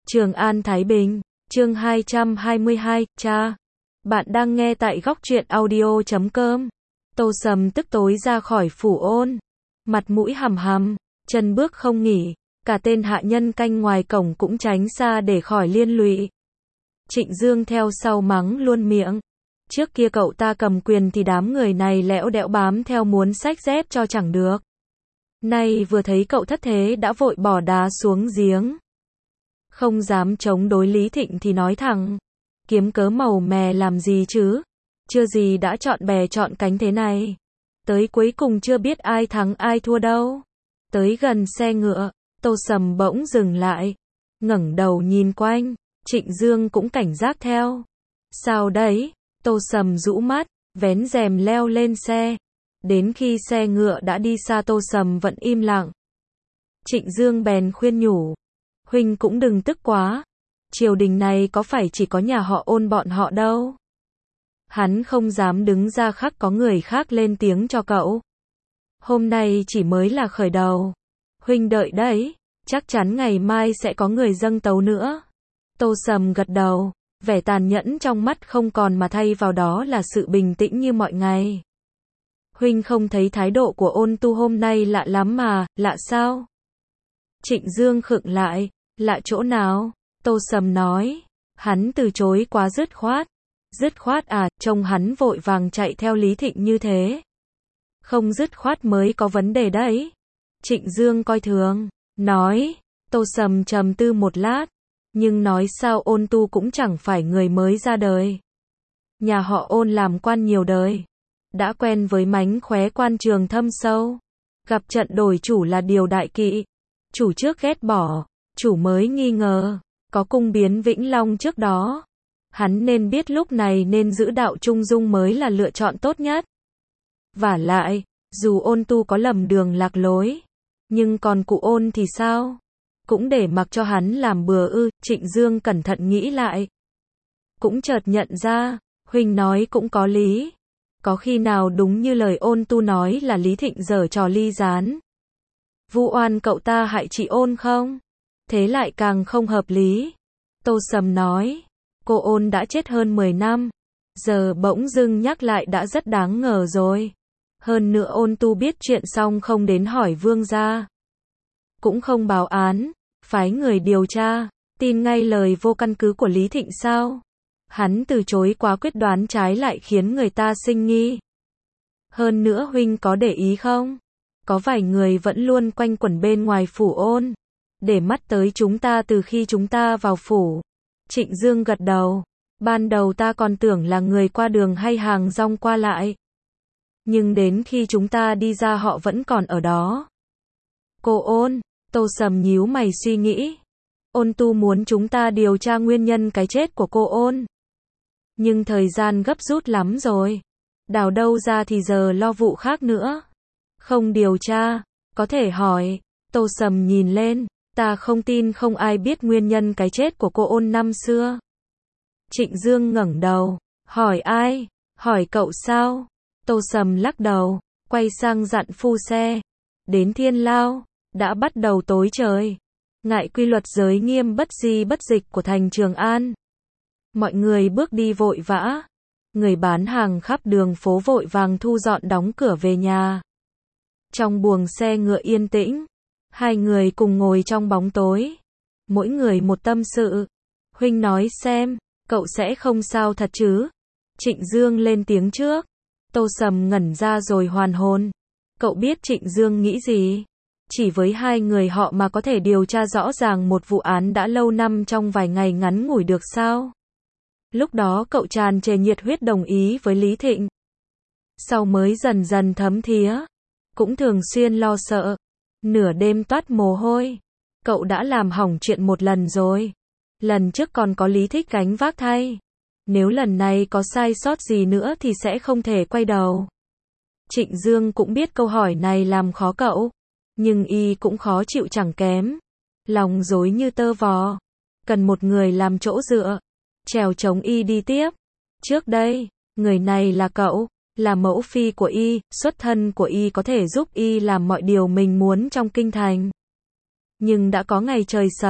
Trường An Thái Bình, chương 222, cha. Bạn đang nghe tại góc truyện audio.com. Tô Sầm tức tối ra khỏi phủ ôn. Mặt mũi hầm hầm, chân bước không nghỉ. Cả tên hạ nhân canh ngoài cổng cũng tránh xa để khỏi liên lụy. Trịnh Dương theo sau mắng luôn miệng. Trước kia cậu ta cầm quyền thì đám người này lẽo đẽo bám theo muốn xách dép cho chẳng được. Nay vừa thấy cậu thất thế đã vội bỏ đá xuống giếng. Không dám chống đối Lý Thịnh thì nói thẳng. Kiếm cớ màu mè làm gì chứ? Chưa gì đã chọn bè chọn cánh thế này. Tới cuối cùng chưa biết ai thắng ai thua đâu. Tới gần xe ngựa, Tô Sầm bỗng dừng lại. Ngẩng đầu nhìn quanh, Trịnh Dương cũng cảnh giác theo. Sao đấy? Tô Sầm rũ mắt, vén rèm leo lên xe. Đến khi xe ngựa đã đi xa Tô Sầm vẫn im lặng. Trịnh Dương bèn khuyên nhủ. Huynh cũng đừng tức quá. Triều đình này có phải chỉ có nhà họ Ôn bọn họ đâu. Hắn không dám đứng ra khắc có người khác lên tiếng cho cậu. Hôm nay chỉ mới là khởi đầu. Huynh đợi đấy, chắc chắn ngày mai sẽ có người dâng tấu nữa. Tô Sầm gật đầu, vẻ tàn nhẫn trong mắt không còn mà thay vào đó là sự bình tĩnh như mọi ngày. Huynh không thấy thái độ của Ôn Tu hôm nay lạ lắm mà, lạ sao? Trịnh Dương khựng lại, lạ chỗ nào? Tô Sầm nói, hắn từ chối quá dứt khoát. Dứt khoát à, trông hắn vội vàng chạy theo Lý Thịnh như thế. Không dứt khoát mới có vấn đề đấy. Trịnh Dương coi thường, nói, Tô Sầm trầm tư một lát. Nhưng nói sao Ôn Tu cũng chẳng phải người mới ra đời. Nhà họ Ôn làm quan nhiều đời. Đã quen với mánh khóe quan trường thâm sâu. Gặp trận đổi chủ là điều đại kỵ. Chủ trước ghét bỏ, chủ mới nghi ngờ. Có cung biến Vĩnh Long trước đó. Hắn nên biết lúc này nên giữ đạo trung dung mới là lựa chọn tốt nhất. Vả lại, dù Ôn Tu có lầm đường lạc lối, nhưng còn cụ Ôn thì sao? Cũng để mặc cho hắn làm bừa ư? Trịnh Dương cẩn thận nghĩ lại. Cũng chợt nhận ra, Huynh nói cũng có lý. Có khi nào đúng như lời Ôn Tu nói là Lý Thịnh giở trò ly gián? Vu oan cậu ta hại chị Ôn không? Thế lại càng không hợp lý. Tô Sầm nói, cô Ôn đã chết hơn 10 năm. Giờ bỗng dưng nhắc lại đã rất đáng ngờ rồi. Hơn nữa Ôn Tu biết chuyện xong không đến hỏi vương gia. Cũng không báo án, phái người điều tra, tin ngay lời vô căn cứ của Lý Thịnh sao? Hắn từ chối quá quyết đoán trái lại khiến người ta sinh nghi. Hơn nữa Huynh có để ý không? Có vài người vẫn luôn quanh quẩn bên ngoài phủ Ôn. Để mắt tới chúng ta từ khi chúng ta vào phủ. Trịnh Dương gật đầu. Ban đầu ta còn tưởng là người qua đường hay hàng rong qua lại. Nhưng đến khi chúng ta đi ra họ vẫn còn ở đó. Cô Ôn, Tô Sầm nhíu mày suy nghĩ. Ôn Tu muốn chúng ta điều tra nguyên nhân cái chết của cô Ôn. Nhưng thời gian gấp rút lắm rồi. Đào đâu ra thì giờ lo vụ khác nữa. Không điều tra, có thể hỏi. Tô Sầm nhìn lên. Ta không tin không ai biết nguyên nhân cái chết của cô Ôn năm xưa. Trịnh Dương ngẩng đầu, hỏi ai? Hỏi cậu sao? Tô Sầm lắc đầu, quay sang dặn phu xe. Đến Thiên Lao, đã bắt đầu tối trời. Ngại quy luật giới nghiêm bất di bất dịch của thành Trường An. Mọi người bước đi vội vã. Người bán hàng khắp đường phố vội vàng thu dọn đóng cửa về nhà. Trong buồng xe ngựa yên tĩnh. Hai người cùng ngồi trong bóng tối. Mỗi người một tâm sự. Huynh nói xem, cậu sẽ không sao thật chứ? Trịnh Dương lên tiếng trước. Tô Sầm ngẩn ra rồi hoàn hồn. Cậu biết Trịnh Dương nghĩ gì? Chỉ với hai người họ mà có thể điều tra rõ ràng một vụ án đã lâu năm trong vài ngày ngắn ngủi được sao? Lúc đó cậu tràn trề nhiệt huyết đồng ý với Lý Thịnh. Sau mới dần dần thấm thía. Cũng thường xuyên lo sợ. Nửa đêm toát mồ hôi. Cậu đã làm hỏng chuyện một lần rồi. Lần trước còn có Lý Thích gánh vác thay. Nếu lần này có sai sót gì nữa thì sẽ không thể quay đầu. Trịnh Dương cũng biết câu hỏi này làm khó cậu. Nhưng y cũng khó chịu chẳng kém. Lòng rối như tơ vò. Cần một người làm chỗ dựa. Trèo chống y đi tiếp. Trước đây, người này là cậu. Là mẫu phi của y, xuất thân của y có thể giúp y làm mọi điều mình muốn trong kinh thành. Nhưng đã có ngày trời sập,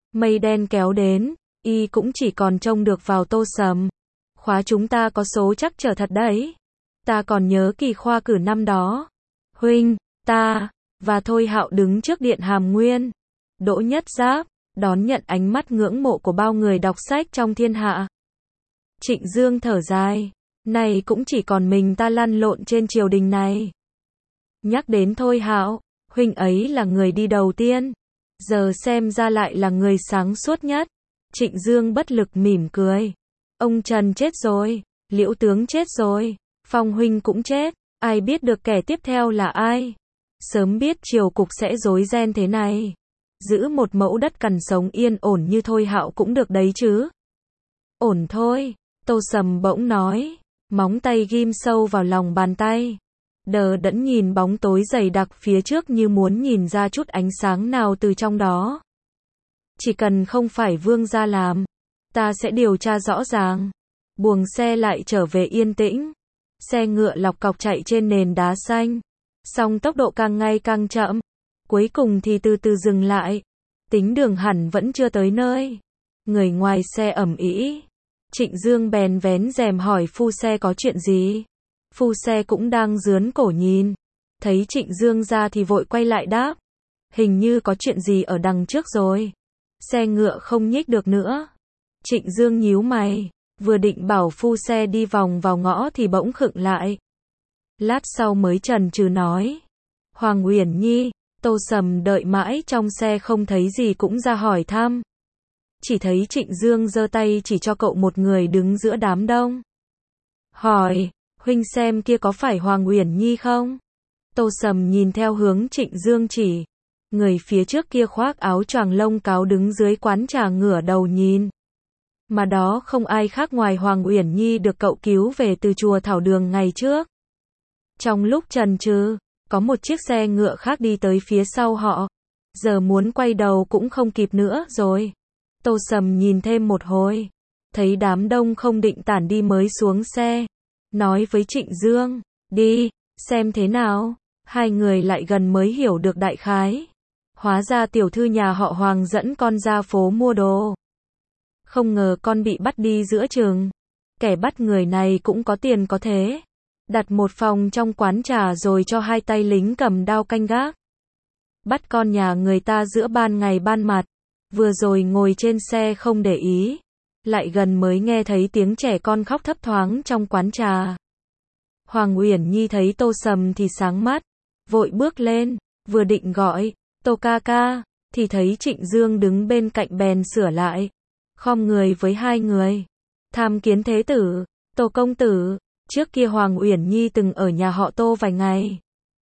Mây đen kéo đến, y cũng chỉ còn trông được vào Tô Sầm. Khóa chúng ta có số chắc trở thật đấy. Ta còn nhớ kỳ khoa cử năm đó. Huynh, ta, và Thôi Hạo đứng trước điện Hàm Nguyên. Đỗ Nhất Giáp, đón nhận ánh mắt ngưỡng mộ của bao người đọc sách trong thiên hạ. Trịnh Dương thở dài, này cũng chỉ còn mình ta lăn lộn trên triều đình này. Nhắc đến Thôi Hạo, huynh ấy là người đi đầu tiên, giờ xem ra lại là người sáng suốt nhất. Trịnh Dương bất lực mỉm cười. Ông Trần chết rồi, Liễu tướng chết rồi, Phong huynh cũng chết, ai biết được kẻ tiếp theo là ai. Sớm biết triều cục sẽ rối ren thế này. Giữ một mẫu đất cằn sống yên ổn như Thôi Hạo cũng được đấy chứ. Ổn thôi, Tô Sầm bỗng nói, móng tay ghim sâu vào lòng bàn tay. Đờ đẫn nhìn bóng tối dày đặc phía trước như muốn nhìn ra chút ánh sáng nào từ trong đó. Chỉ cần không phải Vương gia làm, ta sẽ điều tra rõ ràng. Buồng xe lại trở về yên tĩnh. Xe ngựa lọc cọc chạy trên nền đá xanh. Song tốc độ càng ngày càng chậm. Cuối cùng thì từ từ dừng lại. Tính đường hẳn vẫn chưa tới nơi. Người ngoài xe ầm ĩ. Trịnh Dương bèn vén rèm hỏi phu xe có chuyện gì. Phu xe cũng đang rướn cổ nhìn. Thấy Trịnh Dương ra thì vội quay lại đáp. Hình như có chuyện gì ở đằng trước rồi. Xe ngựa không nhích được nữa. Trịnh Dương nhíu mày. Vừa định bảo phu xe đi vòng vào ngõ thì bỗng khựng lại. Lát sau mới chần chừ nói. Hoàng Uyển Nhi. Tô Sầm đợi mãi trong xe không thấy gì cũng ra hỏi thăm. Chỉ thấy Trịnh Dương giơ tay chỉ cho cậu một người đứng giữa đám đông. Hỏi, huynh xem kia có phải Hoàng Uyển Nhi không? Tô Sầm nhìn theo hướng Trịnh Dương chỉ. Người phía trước kia khoác áo choàng lông cáo đứng dưới quán trà ngửa đầu nhìn. Mà đó không ai khác ngoài Hoàng Uyển Nhi được cậu cứu về từ chùa Thảo Đường ngày trước. Trong lúc chần chừ, có một chiếc xe ngựa khác đi tới phía sau họ. Giờ muốn quay đầu cũng không kịp nữa rồi. Tô Sầm nhìn thêm một hồi. Thấy đám đông không định tản đi mới xuống xe. Nói với Trịnh Dương, đi, xem thế nào. Hai người lại gần mới hiểu được đại khái. Hóa ra tiểu thư nhà họ Hoàng dẫn con ra phố mua đồ. Không ngờ con bị bắt đi giữa chừng. Kẻ bắt người này cũng có tiền có thế. Đặt một phòng trong quán trà rồi cho hai tay lính cầm đao canh gác. Bắt con nhà người ta giữa ban ngày ban mặt. Vừa rồi ngồi trên xe không để ý. Lại gần mới nghe thấy tiếng trẻ con khóc thấp thoáng trong quán trà. Hoàng Uyển Nhi thấy Tô Sầm thì sáng mắt. Vội bước lên, vừa định gọi, Tô ca ca, thì thấy Trịnh Dương đứng bên cạnh bèn sửa lại. Khom người với hai người. Tham kiến thế tử, Tô công tử. Trước kia Hoàng Uyển Nhi từng ở nhà họ Tô vài ngày.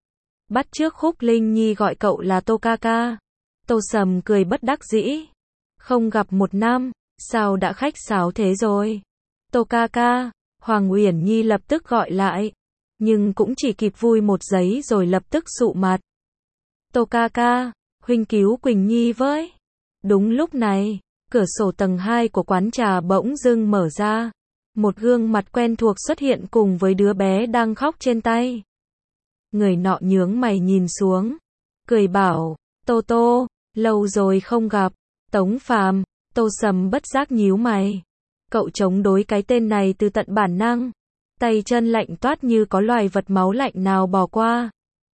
Bắt trước Khúc Linh Nhi gọi cậu là Tô ca ca. Tô Sầm cười bất đắc dĩ. Không gặp một năm, sao đã khách sáo thế rồi? Tô ca ca, Hoàng Uyển Nhi lập tức gọi lại. Nhưng cũng chỉ kịp vui một giây rồi lập tức sụ mặt. Tô ca ca, huynh cứu Quỳnh Nhi với. Đúng lúc này, cửa sổ tầng 2 của quán trà bỗng dưng mở ra. Một gương mặt quen thuộc xuất hiện cùng với đứa bé đang khóc trên tay. Người nọ nhướng mày nhìn xuống. Cười bảo, Tô Tô, lâu rồi không gặp. Tống Phàm. Tô Sầm bất giác nhíu mày. Cậu chống đối cái tên này từ tận bản năng. Tay chân lạnh toát như có loài vật máu lạnh nào bỏ qua.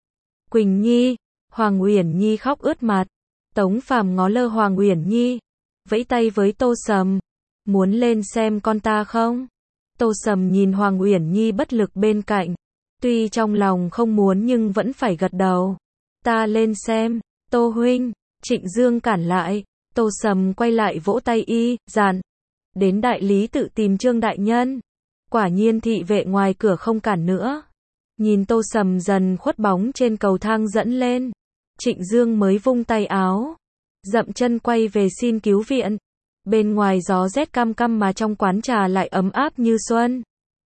Quỳnh Nhi. Hoàng Uyển Nhi khóc ướt mặt. Tống Phàm ngó lơ Hoàng Uyển Nhi. Vẫy tay với Tô Sầm. Muốn lên xem con ta không? Tô Sầm nhìn Hoàng Uyển Nhi bất lực bên cạnh. Tuy trong lòng không muốn nhưng vẫn phải gật đầu. Ta lên xem, Tô huynh. Trịnh Dương cản lại. Tô Sầm quay lại vỗ tay y, dặn. Đến đại lý tự tìm Trương đại nhân. Quả nhiên thị vệ ngoài cửa không cản nữa. Nhìn Tô Sầm dần khuất bóng trên cầu thang dẫn lên. Trịnh Dương mới vung tay áo. Dậm chân quay về xin cứu viện. Bên ngoài gió rét căm căm mà trong quán trà lại ấm áp như xuân.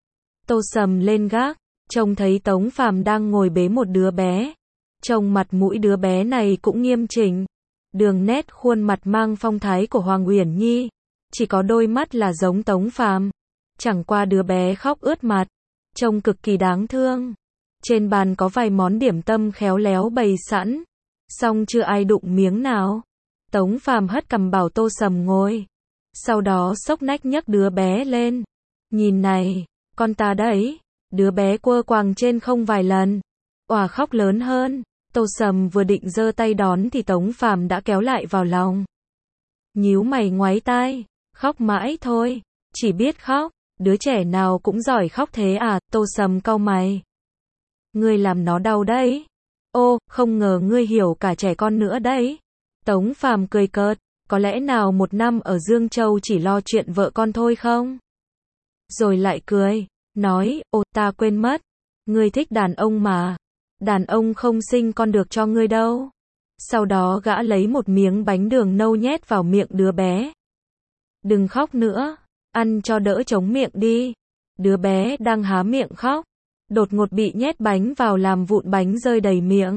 Tô Sầm lên gác. Trông thấy Tống Phàm đang ngồi bế một đứa bé. Trông mặt mũi đứa bé này cũng nghiêm chỉnh. Đường nét khuôn mặt mang phong thái của Hoàng Uyển Nhi. Chỉ có đôi mắt là giống Tống Phàm. Chẳng qua đứa bé khóc ướt mặt. Trông cực kỳ đáng thương. Trên bàn có vài món điểm tâm khéo léo bày sẵn. Song chưa ai đụng miếng nào. Tống Phàm hất cằm bảo Tô Sầm ngồi. Sau đó xốc nách nhấc đứa bé lên. Nhìn này, con ta đấy. Đứa bé quơ quàng trên không vài lần. Òa khóc lớn hơn. Tô Sầm vừa định giơ tay đón thì Tống Phàm đã kéo lại vào lòng. Nhíu mày ngoáy tai. Khóc mãi thôi. Chỉ biết khóc. Đứa trẻ nào cũng giỏi khóc thế à? Tô Sầm cau mày. Ngươi làm nó đau đấy. Ô, không ngờ ngươi hiểu cả trẻ con nữa đấy. Tống Phàm cười cợt. Có lẽ nào một năm ở Dương Châu chỉ lo chuyện vợ con thôi không? Rồi lại cười. Nói, ô ta quên mất. Ngươi thích đàn ông mà. Đàn ông không sinh con được cho ngươi đâu. Sau đó gã lấy một miếng bánh đường nâu nhét vào miệng đứa bé. Đừng khóc nữa. Ăn cho đỡ chống miệng đi. Đứa bé đang há miệng khóc. Đột ngột bị nhét bánh vào làm vụn bánh rơi đầy miệng.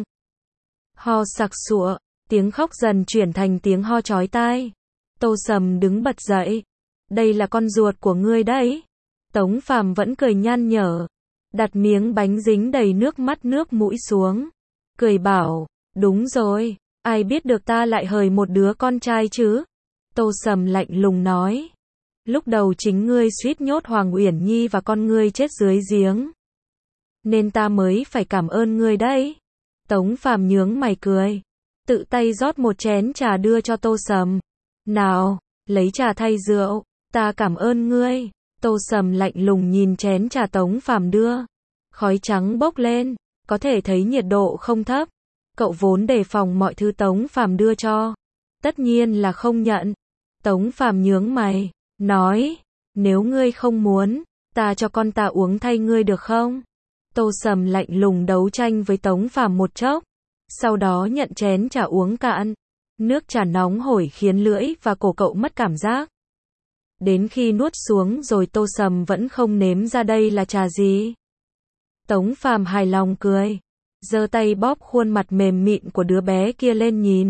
Ho sặc sụa. Tiếng khóc dần chuyển thành tiếng ho chói tai. Tô Sầm đứng bật dậy. Đây là con ruột của ngươi đấy. Tống Phàm vẫn cười nhăn nhở. Đặt miếng bánh dính đầy nước mắt nước mũi xuống. Cười bảo, đúng rồi, ai biết được ta lại hời một đứa con trai chứ? Tô Sầm lạnh lùng nói. Lúc đầu chính ngươi suýt nhốt Hoàng Uyển Nhi và con ngươi chết dưới giếng. Nên ta mới phải cảm ơn ngươi đấy. Tống Phàm nhướng mày cười. Tự tay rót một chén trà đưa cho Tô Sầm. Nào, lấy trà thay rượu, ta cảm ơn ngươi. Tô Sầm lạnh lùng nhìn chén trà Tống Phàm đưa. Khói trắng bốc lên, có thể thấy nhiệt độ không thấp. Cậu vốn đề phòng mọi thứ Tống Phàm đưa cho. Tất nhiên là không nhận. Tống Phàm nhướng mày, nói, nếu ngươi không muốn, ta cho con ta uống thay ngươi được không? Tô Sầm lạnh lùng đấu tranh với Tống Phàm một chốc. Sau đó nhận chén trà uống cạn. Nước trà nóng hổi khiến lưỡi và cổ cậu mất cảm giác. Đến khi nuốt xuống rồi Tô Sầm vẫn không nếm ra đây là trà gì. Tống Phàm hài lòng cười. Giơ tay bóp khuôn mặt mềm mịn của đứa bé kia lên nhìn.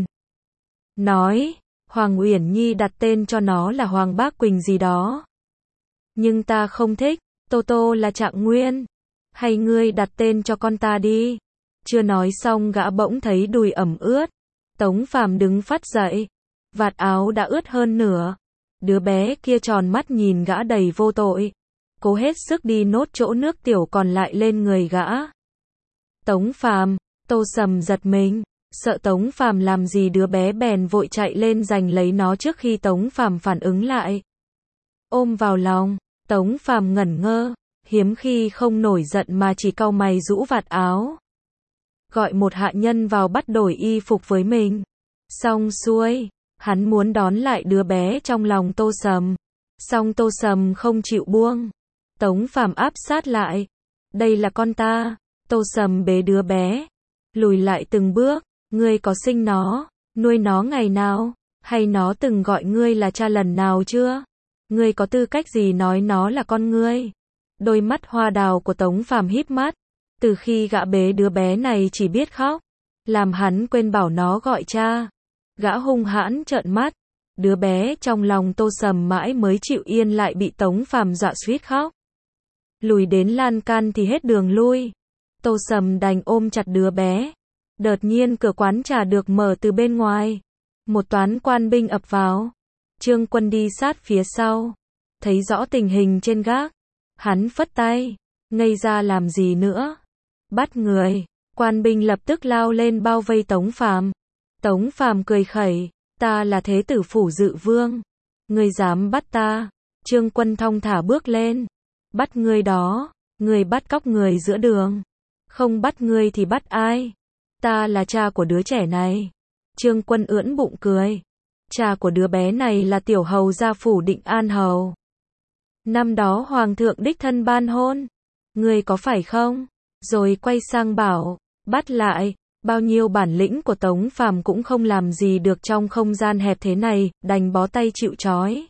Nói, Hoàng Uyển Nhi đặt tên cho nó là Hoàng Bác Quỳnh gì đó. Nhưng ta không thích, Tô Tô là Trạng Nguyên. Hay ngươi đặt tên cho con ta đi. Chưa nói xong gã bỗng thấy đùi ẩm ướt. Tống Phàm đứng phắt dậy. Vạt áo đã ướt hơn nửa. Đứa bé kia tròn mắt nhìn gã đầy vô tội. Cố hết sức đi nốt chỗ nước tiểu còn lại lên người gã. Tống Phàm, Tô Sầm giật mình. Sợ Tống Phàm làm gì đứa bé bèn vội chạy lên giành lấy nó trước khi Tống Phàm phản ứng lại. Ôm vào lòng, Tống Phàm ngẩn ngơ. Hiếm khi không nổi giận mà chỉ cau mày rũ vạt áo. Gọi một hạ nhân vào bắt đổi y phục với mình. Xong xuôi, hắn muốn đón lại đứa bé trong lòng Tô Sầm. Song Tô Sầm không chịu buông. Tống Phàm áp sát lại. Đây là con ta. Tô Sầm bế đứa bé. Lùi lại từng bước. Ngươi có sinh nó, nuôi nó ngày nào? Hay nó từng gọi ngươi là cha lần nào chưa? Ngươi có tư cách gì nói nó là con ngươi? Đôi mắt hoa đào của Tống Phàm híp mắt. Từ khi gã bế đứa bé này chỉ biết khóc. Làm hắn quên bảo nó gọi cha. Gã hung hãn trợn mắt. Đứa bé trong lòng Tô Sầm mãi mới chịu yên lại bị Tống Phàm dọa suýt khóc. Lùi đến lan can thì hết đường lui. Tô Sầm đành ôm chặt đứa bé. Đột nhiên cửa quán trà được mở từ bên ngoài. Một toán quan binh ập vào. Trương Quân đi sát phía sau. Thấy rõ tình hình trên gác. Hắn phất tay. Ngây ra làm gì nữa? Bắt người. Quan binh lập tức lao lên bao vây Tống Phàm. Tống Phàm cười khẩy. Ta là thế tử phủ Dự Vương. Ngươi dám bắt ta? Trương Quân thong thả bước lên. Bắt ngươi đó. Ngươi bắt cóc người giữa đường. Không bắt ngươi thì bắt ai? Ta là cha của đứa trẻ này. Trương Quân ưỡn bụng cười. Cha của đứa bé này là tiểu hầu gia phủ Định An Hầu. Năm đó Hoàng thượng đích thân ban hôn. Ngươi có phải không? Rồi quay sang bảo, bắt lại. Bao nhiêu bản lĩnh của Tống Phàm cũng không làm gì được trong không gian hẹp thế này, đành bó tay chịu trói.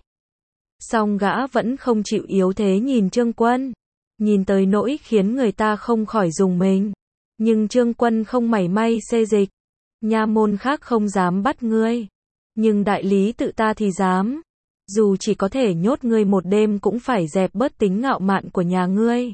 Song gã vẫn không chịu yếu thế nhìn Trương Quân. Nhìn tới nỗi khiến người ta không khỏi rùng mình. Nhưng Trương Quân không mảy may xê dịch. Nha môn khác không dám bắt ngươi. Nhưng đại lý tự ta thì dám. Dù chỉ có thể nhốt ngươi một đêm cũng phải dẹp bớt tính ngạo mạn của nhà ngươi.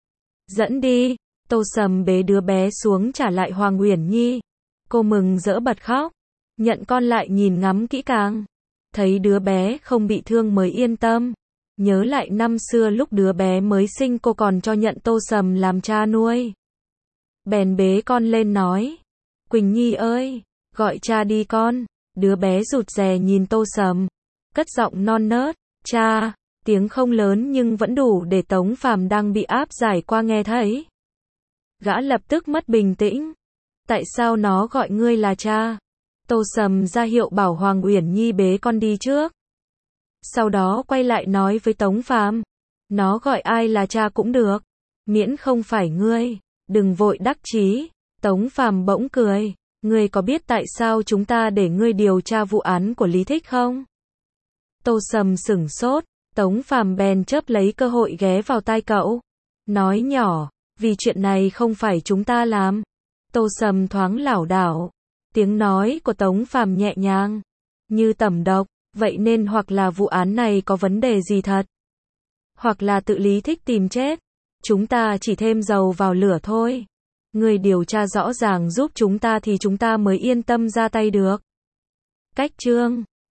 Dẫn đi. Tô Sầm bế đứa bé xuống trả lại Hoàng Uyển Nhi. Cô mừng rỡ bật khóc. Nhận con lại nhìn ngắm kỹ càng. Thấy đứa bé không bị thương mới yên tâm. Nhớ lại năm xưa lúc đứa bé mới sinh cô còn cho Nhận Tô Sầm làm cha nuôi. Bèn bế con lên nói. Quỳnh Nhi ơi, gọi cha đi con. Đứa bé rụt rè nhìn Tô Sầm. Cất giọng non nớt. Cha, tiếng không lớn nhưng vẫn đủ để Tống Phàm đang bị áp giải qua nghe thấy. Gã lập tức mất bình tĩnh. Tại sao nó gọi ngươi là cha? Tô Sầm ra hiệu bảo Hoàng Uyển Nhi bế con đi trước. Sau đó quay lại nói với Tống Phàm. Nó gọi ai là cha cũng được. Miễn không phải ngươi. Đừng vội đắc chí. Tống Phàm bỗng cười. Ngươi có biết tại sao chúng ta để ngươi điều tra vụ án của Lý Thích không? Tô Sầm sửng sốt. Tống Phàm bèn chớp lấy cơ hội ghé vào tai cậu. Nói nhỏ. Vì chuyện này không phải chúng ta làm. Tô Sầm thoáng lảo đảo. Tiếng nói của Tống Phàm nhẹ nhàng. Như tẩm độc. Vậy nên hoặc là vụ án này có vấn đề gì thật. Hoặc là tự Lý Thích tìm chết. Chúng ta chỉ thêm dầu vào lửa thôi. Người điều tra rõ ràng giúp chúng ta thì chúng ta mới yên tâm ra tay được. Cách chương